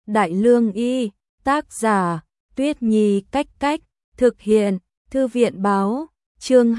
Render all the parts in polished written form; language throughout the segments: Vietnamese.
Đại Lương Y, tác giả, Tuyết Nhi Cách Cách, thực hiện, Thư viện báo, chương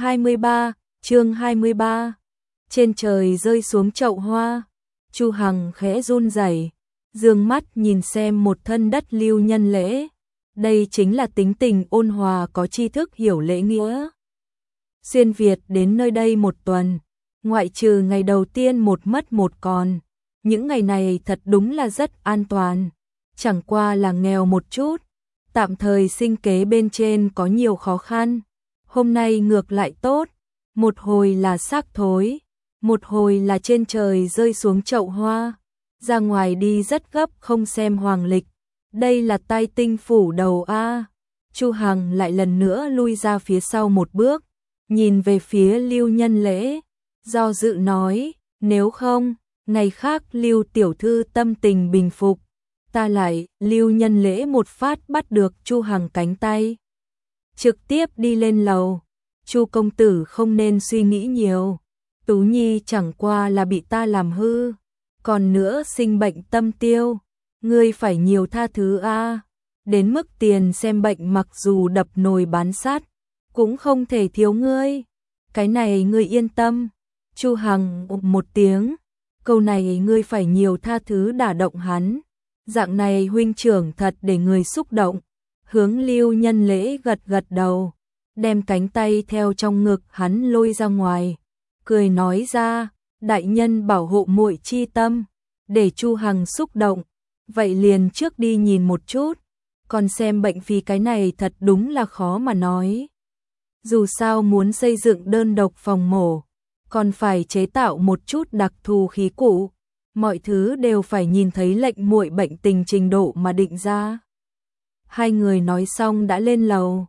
23. Trên trời rơi xuống chậu hoa, Chu Hằng khẽ run rẩy, dương mắt nhìn xem một thân đất Lưu Nhân Lễ. Đây chính là tính tình ôn hòa có tri thức hiểu lễ nghĩa. Xuyên Việt đến nơi đây một tuần, ngoại trừ ngày đầu tiên một mất một còn. Những ngày này thật đúng là rất an toàn, chẳng qua là nghèo một chút, tạm thời sinh kế bên trên có nhiều khó khăn. Hôm nay ngược lại tốt, một hồi là xác thối, một hồi là trên trời rơi xuống chậu hoa. Ra ngoài đi rất gấp không xem hoàng lịch, đây là tai tinh phủ đầu a. Chu Hằng lại lần nữa lui ra phía sau một bước, nhìn về phía Lưu Nhân Lễ, do dự nói, nếu không, ngày khác Lưu tiểu thư tâm tình bình phục, ta lại. Lưu Nhân Lễ một phát bắt được Chu Hằng cánh tay, trực tiếp đi lên lầu. Chu công tử không nên suy nghĩ nhiều, Tú Nhi chẳng qua là bị ta làm hư, còn nữa sinh bệnh tâm tiêu, ngươi phải nhiều tha thứ a. Đến mức tiền xem bệnh mặc dù đập nồi bán sắt cũng không thể thiếu ngươi, cái này ngươi yên tâm. Chu Hằng một tiếng, câu này ngươi phải nhiều tha thứ đả động hắn, dạng này huynh trưởng thật để người xúc động. Hướng Lưu Nhân Lễ gật gật đầu, đem cánh tay theo trong ngực hắn lôi ra ngoài, cười nói ra, đại nhân bảo hộ muội chi tâm. Để Chu Hằng xúc động, vậy liền trước đi nhìn một chút, còn xem bệnh phí cái này thật đúng là khó mà nói. Dù sao muốn xây dựng đơn độc phòng mổ, còn phải chế tạo một chút đặc thù khí cụ, mọi thứ đều phải nhìn thấy lệnh muội bệnh tình trình độ mà định ra. Hai người nói xong đã lên lầu.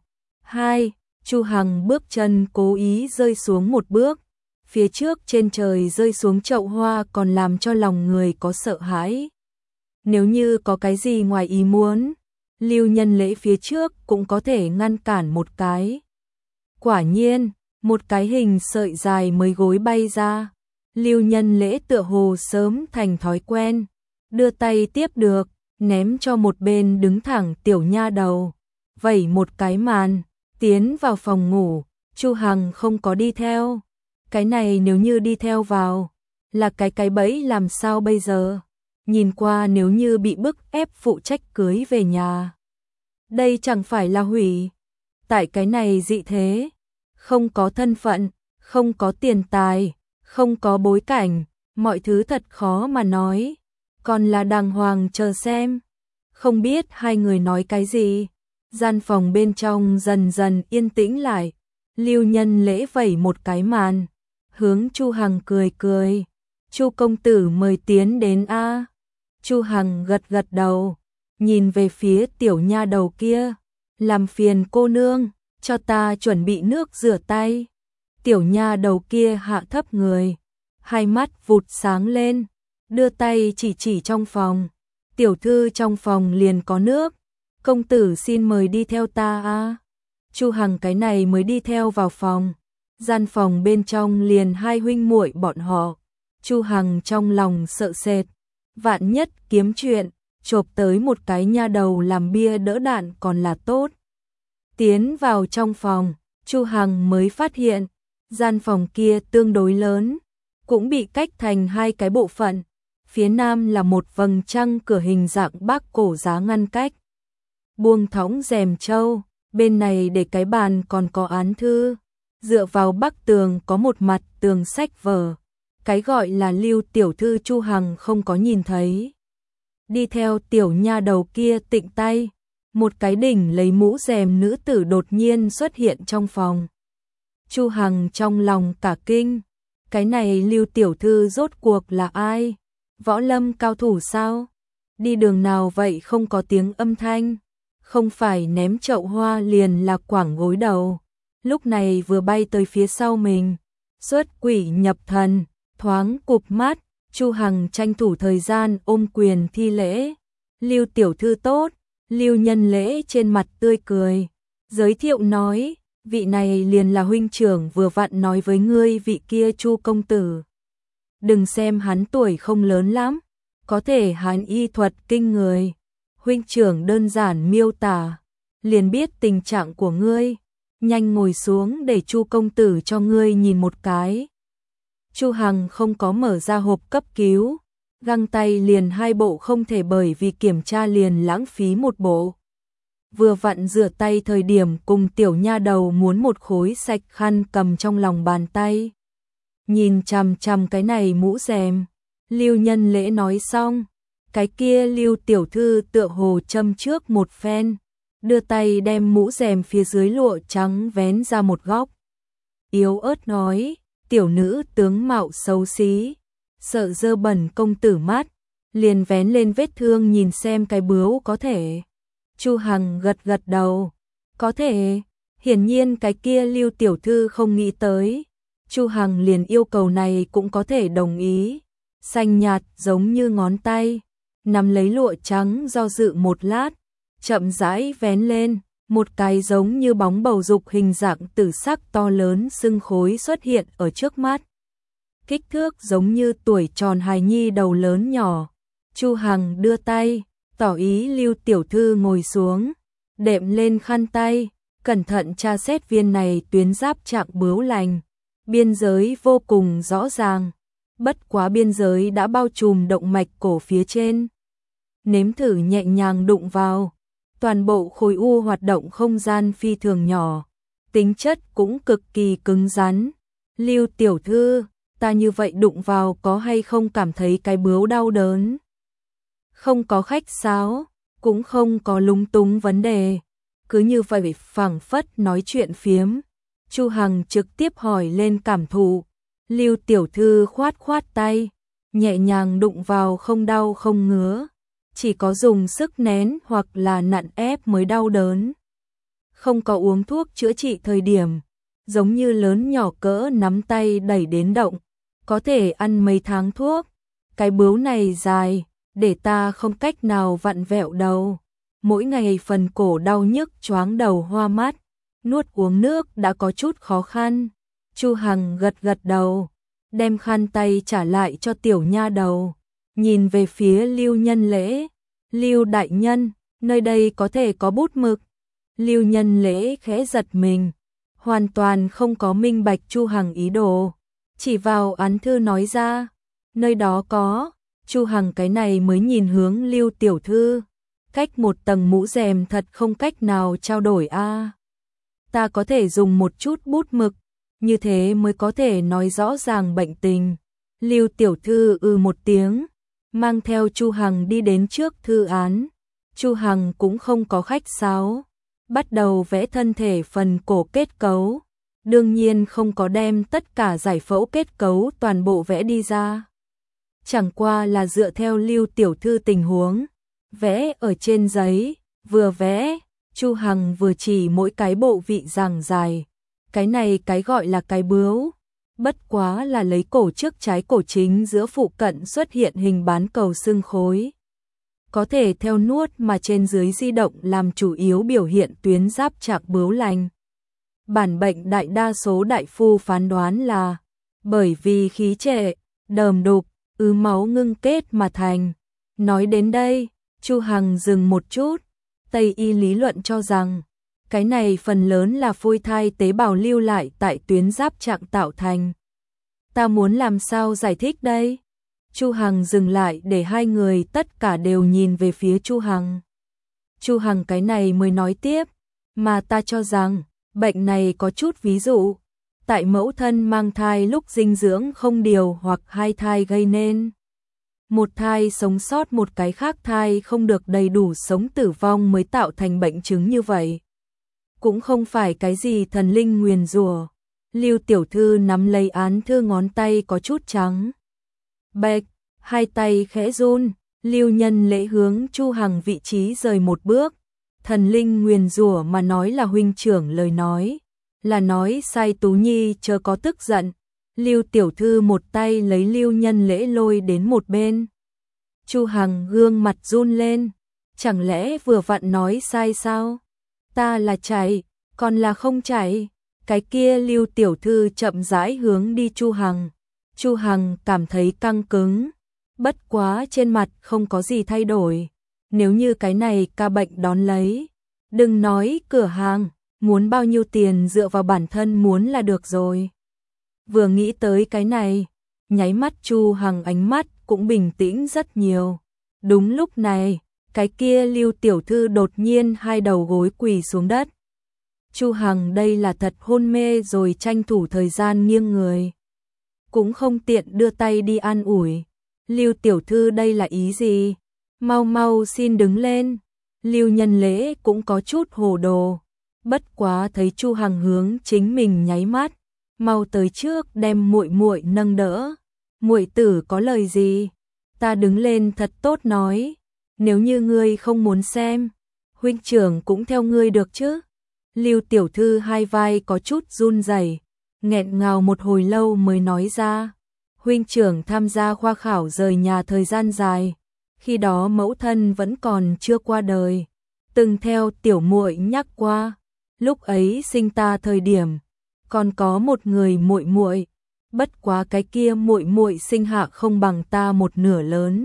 Chu Hằng bước chân cố ý rơi xuống một bước, phía trước trên trời rơi xuống chậu hoa còn làm cho lòng người có sợ hãi. Nếu như có cái gì ngoài ý muốn, Lưu Nhân Lễ phía trước cũng có thể ngăn cản một cái. Quả nhiên, một cái hình sợi dài mới gối bay ra. Lưu Nhân Lễ tựa hồ sớm thành thói quen, đưa tay tiếp được, ném cho một bên đứng thẳng tiểu nha đầu, vẩy một cái màn, tiến vào phòng ngủ. Chu Hằng không có đi theo. Cái này nếu như đi theo vào, là cái bẫy làm sao bây giờ? Nhìn qua nếu như bị bức ép phụ trách cưới về nhà, đây chẳng phải là hủy. Tại cái này dị thế, không có thân phận, không có tiền tài, không có bối cảnh, mọi thứ thật khó mà nói. Còn là đàng hoàng chờ xem. Không biết hai người nói cái gì, gian phòng bên trong dần dần yên tĩnh lại. Lưu Nhân Lễ vẩy một cái màn, hướng Chu Hằng cười cười, Chu công tử mời tiến đến a. Chu Hằng gật gật đầu, nhìn về phía tiểu nha đầu kia, làm phiền cô nương, cho ta chuẩn bị nước rửa tay. Tiểu nha đầu kia hạ thấp người, hai mắt vụt sáng lên, đưa tay chỉ trong phòng. Tiểu thư trong phòng liền có nước, công tử xin mời đi theo ta a. Chu Hằng cái này mới đi theo vào phòng, gian phòng bên trong liền hai huynh muội bọn họ. Chu Hằng trong lòng sợ sệt, vạn nhất kiếm chuyện, chộp tới một cái nha đầu làm bia đỡ đạn còn là tốt. Tiến vào trong phòng, Chu Hằng mới phát hiện, gian phòng kia tương đối lớn, cũng bị cách thành hai cái bộ phận. Phía nam là một vầng trăng cửa hình dạng Bác cổ giá ngăn cách, buông thõng rèm châu, bên này để cái bàn còn có án thư. Dựa vào bắc tường có một mặt tường sách vở, cái gọi là Lưu tiểu thư Chu Hằng không có nhìn thấy. Đi theo tiểu nha đầu kia tịnh tay, một cái đỉnh lấy mũ rèm nữ tử đột nhiên xuất hiện trong phòng. Chu Hằng trong lòng cả kinh, cái này Lưu tiểu thư rốt cuộc là ai? Võ lâm cao thủ sao? Đi đường nào vậy không có tiếng âm thanh, không phải ném chậu hoa liền là quảng gối đầu. Lúc này vừa bay tới phía sau mình, xuất quỷ nhập thần, thoáng cụp mắt. Chu Hằng tranh thủ thời gian ôm quyền thi lễ. Lưu tiểu thư tốt. Lưu Nhân Lễ trên mặt tươi cười, giới thiệu nói, vị này liền là huynh trưởng vừa vặn nói với ngươi vị kia Chu công tử. Đừng xem hắn tuổi không lớn lắm, có thể hắn y thuật kinh người, huynh trưởng đơn giản miêu tả, liền biết tình trạng của ngươi, nhanh ngồi xuống để Chu công tử cho ngươi nhìn một cái. Chu Hằng không có mở ra hộp cấp cứu, găng tay liền 2 bộ không thể bởi vì kiểm tra liền lãng phí một bộ. Vừa vặn rửa tay thời điểm cùng tiểu nha đầu muốn một khối sạch khăn cầm trong lòng bàn tay. Nhìn chằm chằm cái này mũ rèm, Lưu Nhân Lễ nói xong, cái kia Lưu tiểu thư tựa hồ châm trước một phen, đưa tay đem mũ rèm phía dưới lụa trắng vén ra một góc. Yếu ớt nói, tiểu nữ tướng mạo xấu xí, sợ dơ bẩn công tử mắt, liền vén lên vết thương nhìn xem cái bướu có thể. Chu Hằng gật gật đầu, có thể, hiển nhiên cái kia Lưu tiểu thư không nghĩ tới. Chu Hằng liền yêu cầu này cũng có thể đồng ý, xanh nhạt giống như ngón tay, nắm lấy lụa trắng do dự một lát, chậm rãi vén lên, một cái giống như bóng bầu dục hình dạng tử sắc to lớn sưng khối xuất hiện ở trước mắt. Kích thước giống như tuổi tròn hài nhi đầu lớn nhỏ. Chu Hằng đưa tay, tỏ ý Lưu tiểu thư ngồi xuống, đệm lên khăn tay, cẩn thận tra xét viên này tuyến giáp trạng bướu lành. Biên giới vô cùng rõ ràng, bất quá biên giới đã bao trùm động mạch cổ phía trên. Nếm thử nhẹ nhàng đụng vào, toàn bộ khối u hoạt động không gian phi thường nhỏ, tính chất cũng cực kỳ cứng rắn. Lưu tiểu thư, ta như vậy đụng vào có hay không cảm thấy cái bướu đau đớn? Không có khách sáo, cũng không có lúng túng vấn đề, cứ như vậy phảng phất nói chuyện phiếm. Chu Hằng trực tiếp hỏi lên cảm thụ, Lưu tiểu thư khoát khoát tay, nhẹ nhàng đụng vào không đau không ngứa, chỉ có dùng sức nén hoặc là nặn ép mới đau đớn. Không có uống thuốc chữa trị thời điểm, giống như lớn nhỏ cỡ nắm tay đẩy đến động, có thể ăn mấy tháng thuốc. Cái bướu này dài, để ta không cách nào vặn vẹo đầu, mỗi ngày phần cổ đau nhức choáng đầu hoa mắt. Nuốt uống nước đã có chút khó khăn. Chu Hằng gật gật đầu, đem khăn tay trả lại cho tiểu nha đầu, nhìn về phía Lưu Nhân Lễ. Lưu đại nhân, nơi đây có thể có bút mực. Lưu Nhân Lễ khẽ giật mình, hoàn toàn không có minh bạch Chu Hằng ý đồ, chỉ vào án thư nói ra, nơi đó có. Chu Hằng cái này mới nhìn hướng Lưu tiểu thư, cách một tầng mũ rèm thật không cách nào trao đổi a. Ta có thể dùng một chút bút mực, như thế mới có thể nói rõ ràng bệnh tình. Lưu tiểu thư một tiếng, mang theo Chu Hằng đi đến trước thư án. Chu Hằng cũng không có khách sáo, bắt đầu vẽ thân thể phần cổ kết cấu. Đương nhiên không có đem tất cả giải phẫu kết cấu toàn bộ vẽ đi ra. Chẳng qua là dựa theo Lưu tiểu thư tình huống, vẽ ở trên giấy, vừa vẽ. Chu Hằng vừa chỉ mỗi cái bộ vị giảng dài, cái này cái gọi là cái bướu, bất quá là lấy cổ trước trái cổ chính giữa phụ cận xuất hiện hình bán cầu xương khối. Có thể theo nuốt mà trên dưới di động làm chủ yếu biểu hiện tuyến giáp trạng bướu lành. Bản bệnh đại đa số đại phu phán đoán là bởi vì khí trệ, đờm đục, máu ngưng kết mà thành. Nói đến đây, Chu Hằng dừng một chút. Tây y lý luận cho rằng, cái này phần lớn là phôi thai tế bào lưu lại tại tuyến giáp trạng tạo thành. Ta muốn làm sao giải thích đây? Chu Hằng dừng lại để hai người tất cả đều nhìn về phía Chu Hằng. Chu Hằng cái này mới nói tiếp, mà ta cho rằng, bệnh này có chút ví dụ, tại mẫu thân mang thai lúc dinh dưỡng không điều hoặc hai thai gây nên. Một thai sống sót một cái khác thai không được đầy đủ sống tử vong mới tạo thành bệnh chứng như vậy. Cũng không phải cái gì thần linh nguyền rủa. Lưu tiểu thư nắm lấy án thư ngón tay có chút trắng bệch, hai tay khẽ run. Lưu Nhân Lễ hướng Chu Hằng vị trí rời một bước. Thần linh nguyền rủa mà nói là huynh trưởng lời nói, là nói sai Tú Nhi chớ có tức giận. Lưu tiểu thư một tay lấy Lưu Nhân Lễ lôi đến một bên. Chu Hằng gương mặt run lên, chẳng lẽ vừa vặn nói sai sao? Ta là chảy, còn là không chảy? Cái kia Lưu tiểu thư chậm rãi hướng đi Chu Hằng. Chu Hằng cảm thấy căng cứng, bất quá trên mặt không có gì thay đổi, nếu như cái này ca bệnh đón lấy, đừng nói cửa hàng, muốn bao nhiêu tiền dựa vào bản thân muốn là được rồi. Vừa nghĩ tới cái này, nháy mắt Chu Hằng ánh mắt cũng bình tĩnh rất nhiều. Đúng lúc này, cái kia Lưu tiểu thư đột nhiên hai đầu gối quỳ xuống đất. Chu Hằng đây là thật hôn mê rồi, tranh thủ thời gian nghiêng người, cũng không tiện đưa tay đi an ủi. Lưu tiểu thư đây là ý gì? Mau mau xin đứng lên. Lưu Nhân Lễ cũng có chút hồ đồ, bất quá thấy Chu Hằng hướng chính mình nháy mắt, mau tới trước đem muội muội nâng đỡ. Muội tử có lời gì? Ta đứng lên thật tốt nói, nếu như ngươi không muốn xem, huynh trưởng cũng theo ngươi được chứ? Lưu tiểu thư hai vai có chút run rẩy, nghẹn ngào một hồi lâu mới nói ra, huynh trưởng tham gia khoa khảo rời nhà thời gian dài, khi đó mẫu thân vẫn còn chưa qua đời, từng theo tiểu muội nhắc qua, lúc ấy sinh ta thời điểm còn có một người muội muội, bất quá cái kia muội muội sinh hạ không bằng ta một nửa lớn,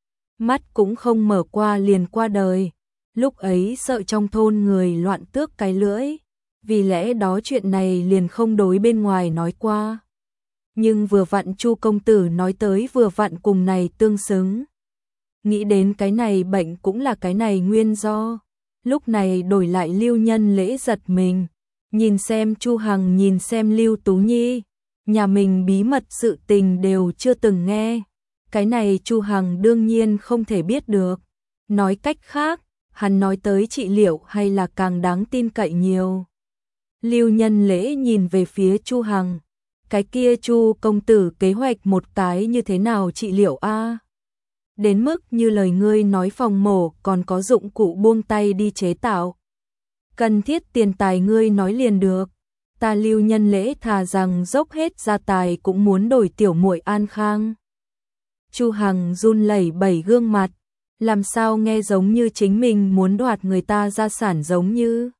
mắt cũng không mở qua liền qua đời. Lúc ấy sợ trong thôn người loạn tước cái lưỡi, vì lẽ đó chuyện này liền không đối bên ngoài nói qua. Nhưng vừa vặn Chu công tử nói tới vừa vặn cùng này tương xứng. Nghĩ đến cái này bệnh cũng là cái này nguyên do. Lúc này đổi lại Lưu Nhân Lễ giật mình, nhìn xem Chu Hằng, nhìn xem Lưu Tú Nhi, nhà mình bí mật sự tình đều chưa từng nghe. Cái này Chu Hằng đương nhiên không thể biết được. Nói cách khác, hắn nói tới trị liệu hay là càng đáng tin cậy nhiều. Lưu Nhân Lễ nhìn về phía Chu Hằng, cái kia Chu công tử kế hoạch một cái như thế nào trị liệu a? Đến mức như lời ngươi nói phòng mổ còn có dụng cụ buông tay đi chế tạo. Cần thiết tiền tài ngươi nói liền được. Ta Lưu Nhân Lễ thà rằng dốc hết gia tài cũng muốn đổi tiểu muội an khang. Chu Hằng run lẩy bẩy gương mặt, làm sao nghe giống như chính mình muốn đoạt người ta gia sản giống như.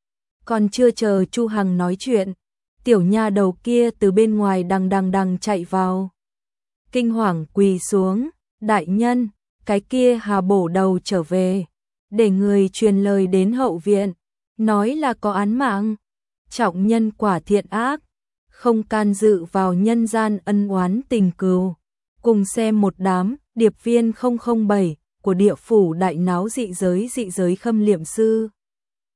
Còn chưa chờ Chu Hằng nói chuyện, tiểu nha đầu kia từ bên ngoài đằng chạy vào. Kinh hoàng quỳ xuống, đại nhân, cái kia Hà bổ đầu trở về, để người truyền lời đến hậu viện, nói là có án mạng, trọng nhân quả thiện ác, không can dự vào nhân gian ân oán tình cừu. Cùng xem một đám điệp viên 007 của địa phủ đại náo dị giới khâm liệm sư.